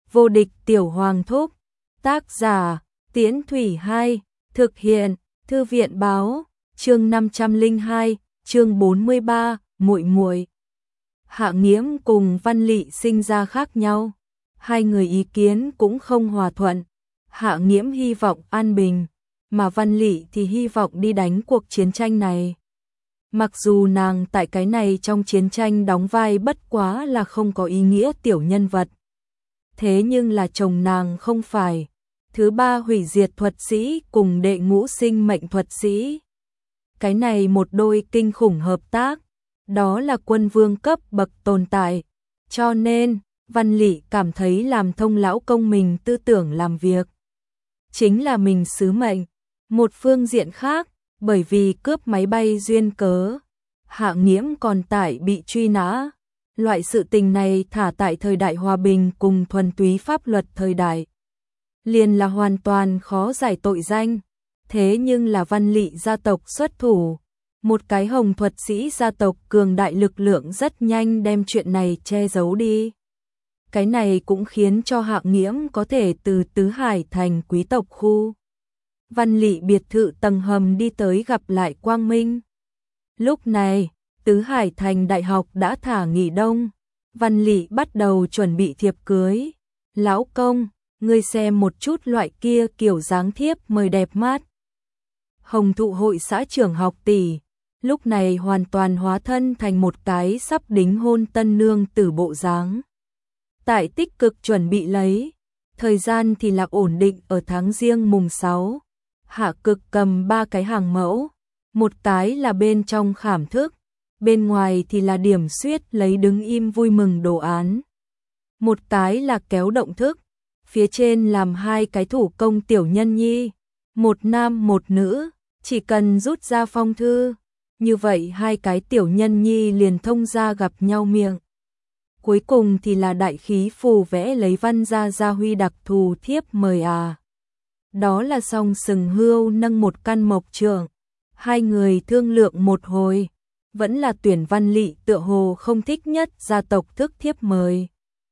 Vô địch tiểu hoàng thúc. Tác giả, Tiễn Thủy 2, thực hiện, Thư viện báo, chương 502, chương 43, muội muội. Hạ Nghiễm cùng Văn Lị sinh ra khác nhau, hai người ý kiến cũng không hòa thuận. Hạ Nghiễm hy vọng an bình, mà Văn Lị thì hy vọng đi đánh cuộc chiến tranh này. Mặc dù nàng tại cái này trong chiến tranh đóng vai bất quá là không có ý nghĩa tiểu nhân vật. Thế nhưng là chồng nàng không phải thứ ba hủy diệt thuật sĩ cùng đệ ngũ sinh mệnh thuật sĩ. Cái này một đôi kinh khủng hợp tác, đó là quân vương cấp bậc tồn tại. Cho nên, Văn Lị cảm thấy làm thông lão công mình tư tưởng làm việc chính là mình sứ mệnh. Một phương diện khác, bởi vì cướp máy bay duyên cớ, Hạ Nghiễm còn tại bị truy nã. Loại sự tình này thả tại thời đại hòa bình cùng thuần túy pháp luật thời đại, liền là hoàn toàn khó giải tội danh. Thế nhưng là Văn Lị gia tộc xuất thủ, một cái hồng thuật sĩ gia tộc cường đại lực lượng rất nhanh đem chuyện này che giấu đi. Cái này cũng khiến cho Hạ Nghiễm có thể từ Tứ Hải thành quý tộc khu Văn Lị biệt thự tầng hầm đi tới gặp lại Quang Minh. Lúc này, Tứ Hải thành đại học đã thả nghỉ đông, Văn Lị bắt đầu chuẩn bị thiệp cưới. Lão công, ngươi xem một chút loại kia kiểu dáng thiếp mời đẹp mắt. Hồng thụ hội xã trưởng học tỷ, lúc này hoàn toàn hóa thân thành một cái sắp đính hôn tân nương tử bộ dáng. Tại tích cực chuẩn bị lấy, thời gian thì là ổn định ở tháng Giêng mùng 6. Hạ Cực cầm 3 cái hàng mẫu, một cái là bên trong khảm thức, bên ngoài thì là điểm xuyết lấy đứng im vui mừng đồ án. Một cái là kéo động thức, phía trên làm 2 cái thủ công tiểu nhân nhi, một nam một nữ, chỉ cần rút ra phong thư, như vậy 2 cái tiểu nhân nhi liền thông ra gặp nhau miệng. Cuối cùng thì là đại khí phù vẽ lấy văn gia huy đặc thù thiếp mời à. Đó là song sừng hươu nâng một căn mộc trượng. Hai người thương lượng một hồi, vẫn là tuyển Văn Lị tựa hồ không thích nhất gia tộc thức thiếp mời.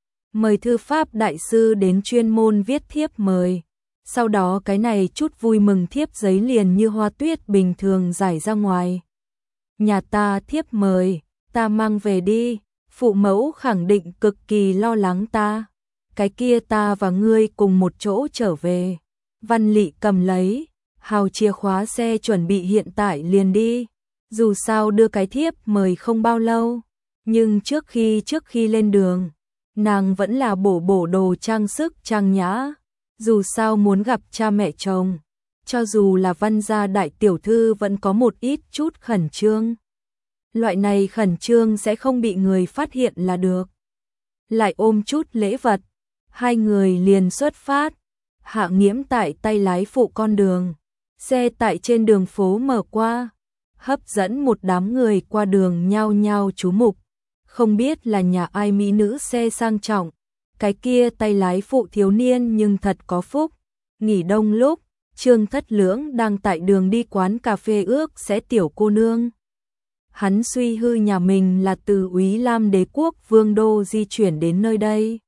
Mời thư pháp đại sư đến chuyên môn viết thiếp mời. Sau đó cái này chút vui mừng thiếp giấy liền như hoa tuyết bình thường rải ra ngoài. Nhà ta thiếp mời, ta mang về đi. Phụ mẫu khẳng định cực kỳ lo lắng ta. Cái kia ta và ngươi cùng một chỗ trở về. Văn Lị cầm lấy, hào chìa khóa xe chuẩn bị hiện tại liền đi. Dù sao đưa cái thiếp mời không bao lâu. Nhưng trước khi lên đường, nàng vẫn là bổ đồ trang sức trang nhã. Dù sao muốn gặp cha mẹ chồng, cho dù là Văn gia đại tiểu thư vẫn có một ít chút khẩn trương. Loại này khẩn trương sẽ không bị người phát hiện là được. Lại ôm chút lễ vật, hai người liền xuất phát. Hạ Nghiễm tại tay lái phụ con đường, xe tại trên đường phố mở qua, hấp dẫn một đám người qua đường nhao nhao chú mục. Không biết là nhà ai mỹ nữ xe sang trọng, cái kia tay lái phụ thiếu niên nhưng thật có phúc. Nghỉ đông lúc, Trương Thất Lưỡng đang tại đường đi quán cà phê ước sẽ tiểu cô nương. Hắn suy hư nhà mình là từ Úy Lam đế quốc vương đô di chuyển đến nơi đây.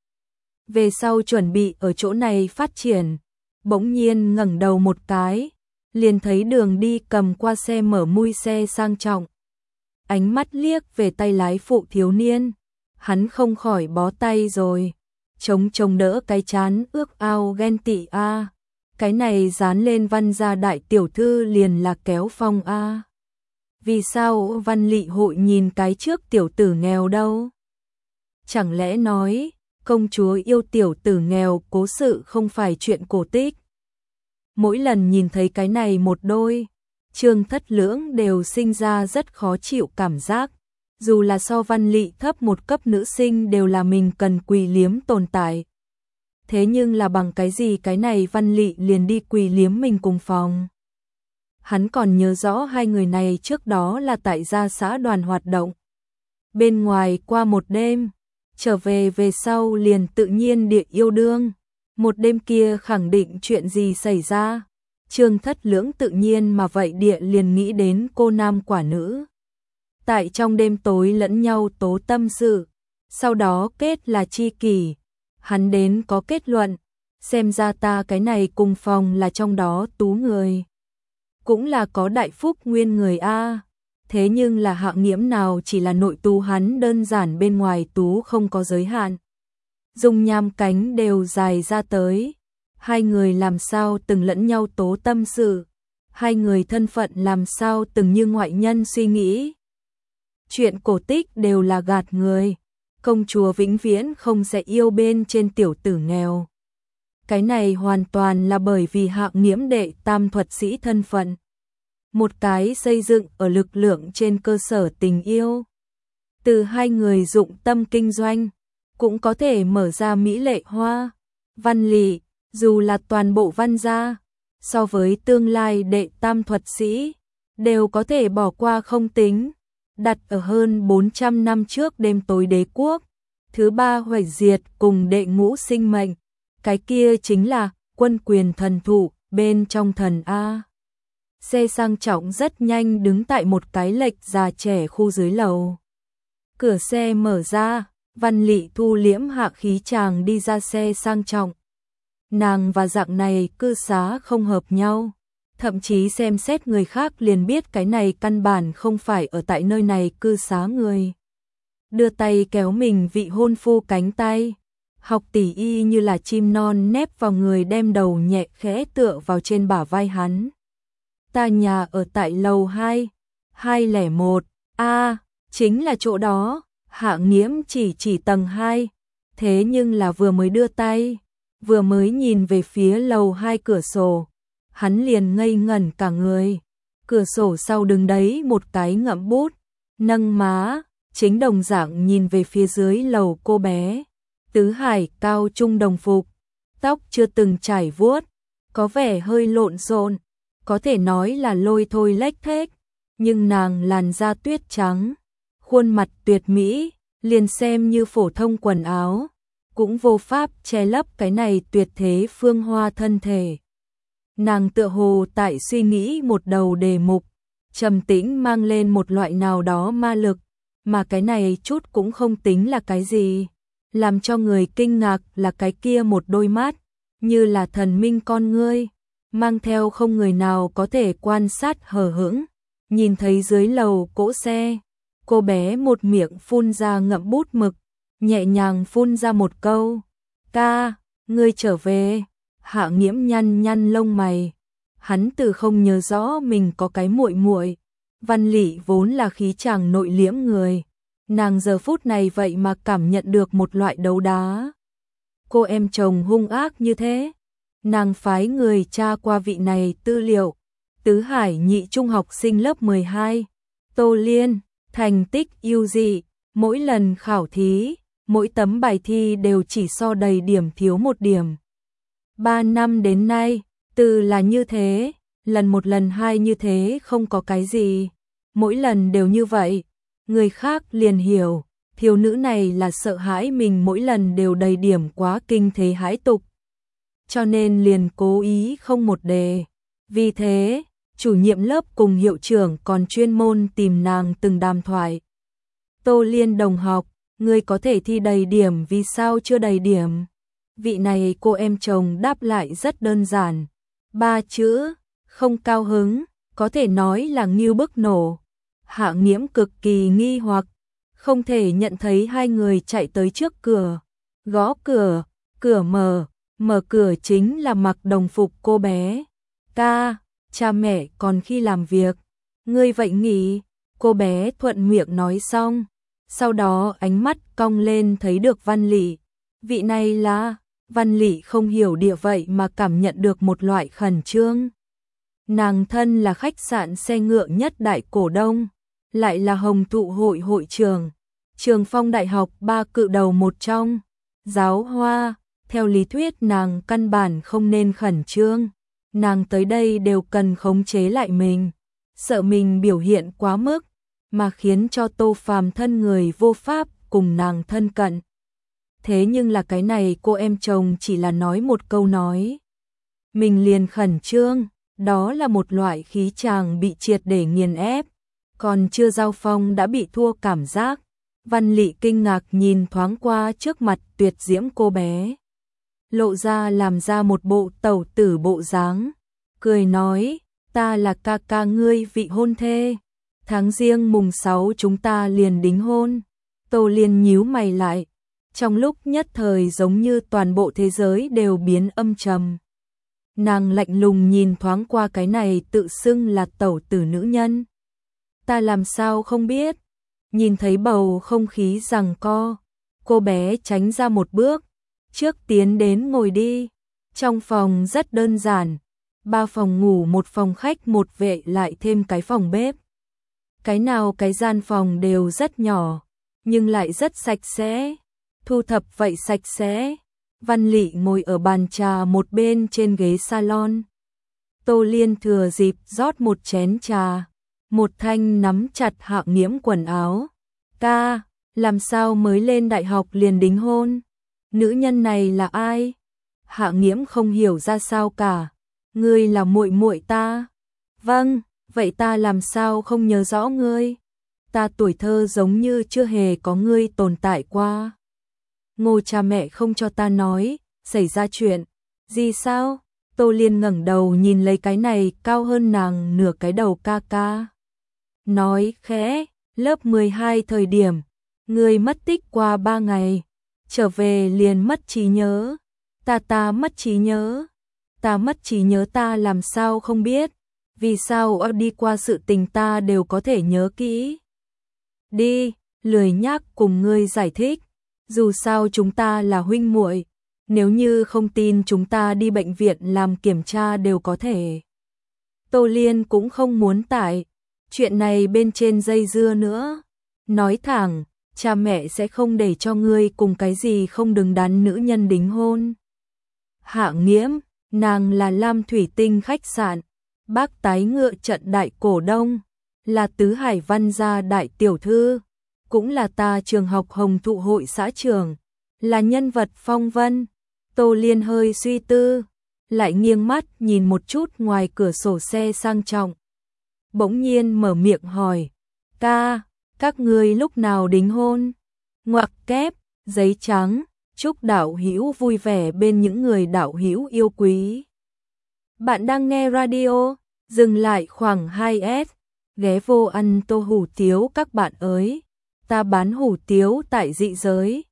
Về sau chuẩn bị ở chỗ này phát triển, bỗng nhiên ngẩng đầu một cái, liền thấy đường đi cầm qua xe mở mui xe sang trọng. Ánh mắt liếc về tay lái phụ thiếu niên, hắn không khỏi bó tay rồi, chống đỡ cái chán ước ao ghen tị a. Cái này dán lên Văn gia đại tiểu thư liền là kéo phong a. Vì sao Văn Lị hội nhìn cái trước tiểu tử nghèo đâu? Chẳng lẽ nói, công chúa yêu tiểu tử nghèo cố sự không phải chuyện cổ tích? Mỗi lần nhìn thấy cái này một đôi, Trương Thất Lưỡng đều sinh ra rất khó chịu cảm giác. Dù là so Văn Lị thấp một cấp nữ sinh đều là mình cần quỳ liếm tồn tại. Thế nhưng là bằng cái gì cái này Văn Lị liền đi quỳ liếm mình cùng phòng? Hắn còn nhớ rõ hai người này trước đó là tại gia xã đoàn hoạt động. Bên ngoài qua một đêm, trở về sau liền tự nhiên địa yêu đương. Một đêm kia khẳng định chuyện gì xảy ra. Trương Thất Lưỡng tự nhiên mà vậy địa liền nghĩ đến cô nam quả nữ. Tại trong đêm tối lẫn nhau tố tâm sự, sau đó kết là tri kỷ. hắn đến có kết luận, xem ra ta cái này cùng phòng là trong đó tú người. Cũng là có đại phúc nguyên người a. Thế nhưng là Hạ Nghiễm nào chỉ là nội tú, hắn đơn giản bên ngoài tú không có giới hạn. Dung nham cánh đều dài ra tới. Hai người làm sao từng lẫn nhau tố tâm sự. Hai người thân phận làm sao từng như ngoại nhân suy nghĩ. Chuyện cổ tích đều là gạt người. Công chúa vĩnh viễn không sẽ yêu bên trên tiểu tử nghèo. Cái này hoàn toàn là bởi vì Hạ Nghiễm đệ tam thuật sĩ thân phận. Một cái xây dựng ở lực lượng trên cơ sở tình yêu. Từ hai người dụng tâm kinh doanh, cũng có thể mở ra mỹ lệ hoa, văn lị, dù là toàn bộ văn gia, so với tương lai đệ tam thuật sĩ, đều có thể bỏ qua không tính, đặt ở hơn 400 năm trước đêm tối đế quốc, thứ ba hủy diệt cùng đệ ngũ sinh mệnh, cái kia chính là quân quyền thần thụ bên trong thần A. Xe sang trọng rất nhanh đứng tại một cái lệch già trẻ khu dưới lầu. Cửa xe mở ra, Văn Lị thu liễm hạ khí chàng đi ra xe sang trọng. Nàng và dạng này cư xá không hợp nhau, thậm chí xem xét người khác liền biết cái này căn bản không phải ở tại nơi này cư xá người. Đưa tay kéo mình vị hôn phu cánh tay, Học Tỷ y như là chim non nép vào người, đem đầu nhẹ khẽ tựa vào trên bả vai hắn. Ta nhà ở tại lầu 2, 201, chính là chỗ đó. Hạ Nghiễm chỉ tầng 2, thế nhưng là vừa mới đưa tay, vừa mới nhìn về phía lầu 2 cửa sổ, hắn liền ngây ngẩn cả người. Cửa sổ sau đứng đấy một cái ngậm bút, nâng má, chính đồng dạng nhìn về phía dưới lầu cô bé. Tứ hải cao trung đồng phục, tóc chưa từng trải vuốt, có vẻ hơi lộn xộn, có thể nói là lôi thôi lếch thếch, nhưng nàng làn da tuyết trắng, khuôn mặt tuyệt mỹ, liền xem như phổ thông quần áo, cũng vô pháp che lấp cái này tuyệt thế phương hoa thân thể. Nàng tựa hồ tại suy nghĩ một đầu đề mục, trầm tĩnh mang lên một loại nào đó ma lực, mà cái này chút cũng không tính là cái gì. Làm cho người kinh ngạc là cái kia một đôi mắt, như là thần minh con ngươi, mang theo không người nào có thể quan sát hờ hững, nhìn thấy dưới lầu cỗ xe. Cô bé một miệng phun ra ngậm bút mực, nhẹ nhàng phun ra một câu, ca, ngươi trở về. Hạ Nghiễm nhăn nhăn lông mày, hắn từ không nhớ rõ mình có cái muội muội. Văn Lị vốn là khí chàng nội liễm người, nàng giờ phút này vậy mà cảm nhận được một loại đấu đá. Cô em chồng hung ác như thế, nàng phái người tra qua vị này tư liệu. Tứ Hải nhị trung học sinh lớp 12, Tô Liên, thành tích ưu dị, mỗi lần khảo thí, mỗi tấm bài thi đều chỉ so đầy điểm thiếu một điểm. 3 năm đến nay, từ là như thế, lần một lần hai như thế không có cái gì, mỗi lần đều như vậy, người khác liền hiểu, thiếu nữ này là sợ hãi mình mỗi lần đều đầy điểm quá kinh thế hãi tục. Cho nên liền cố ý không một đề. Vì thế, chủ nhiệm lớp cùng hiệu trưởng còn chuyên môn tìm nàng từng đàm thoại. Tô Liên đồng học, ngươi có thể thi đầy điểm, vì sao chưa đầy điểm? Vị này cô em chồng đáp lại rất đơn giản. 3 chữ, không cao hứng, có thể nói là ngưu bức nổ. Hạ Nghiễm cực kỳ nghi hoặc, không thể nhận thấy hai người chạy tới trước cửa. Gõ cửa, cửa mở cửa chính là mặc đồng phục cô bé. Ca, cha mẹ còn khi làm việc, ngươi vậy nghỉ. Cô bé thuận miệng nói xong, sau đó ánh mắt cong lên thấy được Văn Lị. Vị này là... Văn Lị không hiểu địa vậy mà cảm nhận được một loại khẩn trương. Nàng thân là khách sạn xe ngựa nhất đại cổ đông, lại là Hồng Thụ hội hội trưởng, Trường Phong Đại học 3 cự đầu một trong, giáo hoa. Theo lý thuyết nàng căn bản không nên khẩn trương, nàng tới đây đều cần khống chế lại mình, sợ mình biểu hiện quá mức, mà khiến cho Tô Phàm thân người vô pháp cùng nàng thân cận. Thế nhưng là cái này cô em chồng chỉ là nói một câu nói, mình liền khẩn trương, đó là một loại khí chàng bị triệt để nghiền ép, còn chưa giao phong đã bị thua cảm giác, Văn Lị kinh ngạc nhìn thoáng qua trước mặt tuyệt diễm cô bé. Lộ ra làm ra một bộ tẩu tử bộ dáng, cười nói, ta là ca ca ngươi vị hôn thê. Tháng Giêng mùng 6 chúng ta liền đính hôn. Tô Liên nhíu mày lại, trong lúc nhất thời giống như toàn bộ thế giới đều biến âm trầm. Nàng lạnh lùng nhìn thoáng qua cái này tự xưng là tẩu tử nữ nhân. Ta làm sao không biết? Nhìn thấy bầu không khí giằng co, cô bé tránh ra một bước, trước tiến đến ngồi đi. Trong phòng rất đơn giản, 3 phòng ngủ, 1 phòng khách, 1 vệ lại thêm cái phòng bếp. Cái nào cái gian phòng đều rất nhỏ, nhưng lại rất sạch sẽ. Thu thập vậy sạch sẽ. Văn Lị ngồi ở bàn trà một bên trên ghế salon. Tô Liên thừa dịp rót một chén trà, một thanh nắm chặt Hạ Nghiễm quần áo. Ca, làm sao mới lên đại học liền đính hôn? Nữ nhân này là ai? Hạ Nghiễm không hiểu ra sao cả. Ngươi là muội muội ta. Vâng, vậy ta làm sao không nhớ rõ ngươi? Ta tuổi thơ giống như chưa hề có ngươi tồn tại qua. Ngô cha mẹ không cho ta nói, xảy ra chuyện gì sao? Tô Liên ngẩng đầu nhìn lấy cái này cao hơn nàng nửa cái đầu ca ca. Nói khẽ, lớp 12 thời điểm, ngươi mất tích qua 3 ngày, trở về liền mất trí nhớ. Ta mất trí nhớ. Ta mất trí nhớ, ta làm sao không biết? Vì sao đi qua sự tình ta đều có thể nhớ kỹ? Đi, lười nhác cùng ngươi giải thích. Dù sao chúng ta là huynh muội, nếu như không tin chúng ta đi bệnh viện làm kiểm tra đều có thể. Tô Liên cũng không muốn tải chuyện này bên trên dây dưa nữa. Nói thẳng, cha mẹ sẽ không để cho ngươi cùng cái gì không đứng đắn nữ nhân đính hôn. Hạ Nghiễm, nàng là Lam Thủy Tinh khách sạn, Bác Tái Ngựa trận đại cổ đông, là Tứ Hải Văn gia đại tiểu thư, cũng là ta trường học Hồng Thụ hội xã trưởng, là nhân vật phong vân. Tô Liên hơi suy tư, lại nghiêng mắt nhìn một chút ngoài cửa sổ xe sang trọng. Bỗng nhiên mở miệng hỏi, ca, các ngươi lúc nào đính hôn? Ngoặc kép, giấy trắng, chúc đạo hữu vui vẻ bên những người đạo hữu yêu quý. Bạn đang nghe radio, dừng lại khoảng 2S, ghé vô ăn tô hủ tiếu các bạn ơi. Ta bán hủ tiếu tại dị giới.